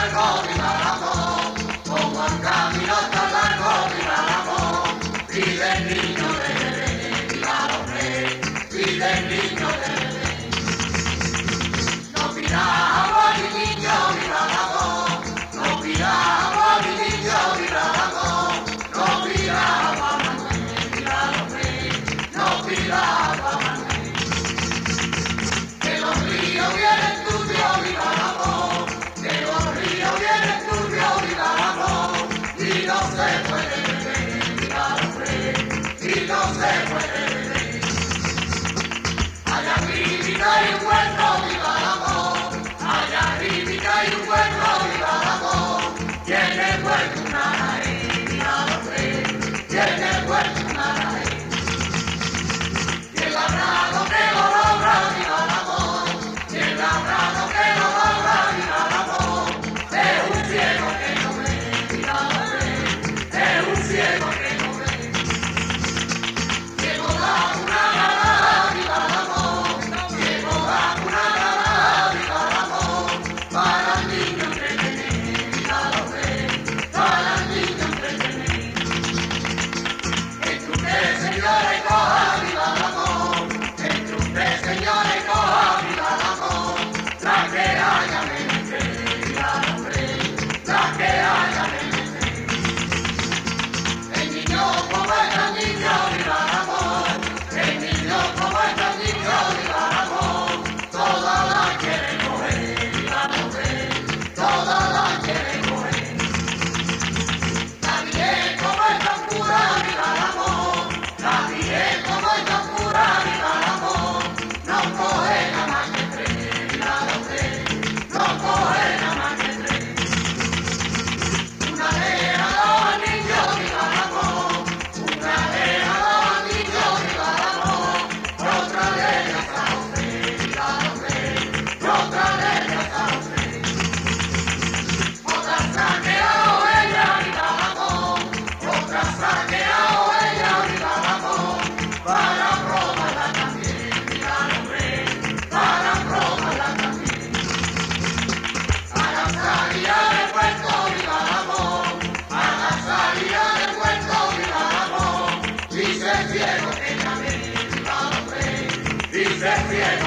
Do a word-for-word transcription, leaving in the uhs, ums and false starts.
largo, viva el amor. Como el camino tan largo, viva el amor. Pide el niño de Belén, viva el hombre. Pide el niño de Belén. No pida agua mi niño, viva el amor. No pida agua mi niño, viva el amor. No pida agua Manuel, viva el hombre. No pida agua Manuel. Que los ríos vienen turbios, viva el amor. Que los ríos vienen turbios, viva el amor. Y no se puede beber, viva el hombre. Y no se puede beber. Allá arriba hay un huerto, viva el amor. Allá arriba hay un huerto, viva el amor. Tiene el huerto una raíz, viva el hombre. Tiene el huerto una raíz. Y el labrado que lo logra, viva el amor. Y el labrado que lo logra, viva el amor. Es un ciego que no ve, viva el hombre. Es un ciego que no ve. Ciego da una granada, viva el amor. Ciego da una granada, viva el amor. Para el niño entretener, viva el hombre. Para el niño entretener. Entre usted, señora, y coja, viva el amor. Entre usted, señora, y coja, viva el amor. La que haya menester, viva el hombre. La que haya menester. El niño como es el niño, viva el amor. El niño como es el niño, viva el amor. Toda la quiere coger, viva el hombre. Toda la quiere coger. La virgen como es tan pura, viva el amor. La virgen como es tan pura, viva el amor. No coge nada más que tres, viva el hombre. No coge nada más que tres. Una le ha dado al niño, viva el amor. Una le ha dado al niño, viva el amor. Otra le ha dado tres, viva el hombre. Otra le ha dado tres. Otra saqueado ella, viva el amor. Otra saqueado ella, viva el amor. Para probarla también, viva el hombre. Para probarla también. A la salida del puerto, viva el amor. A la salida del puerto, viva el amor. Dice el ciego que ya ve, viva el hombre. Dice el ciego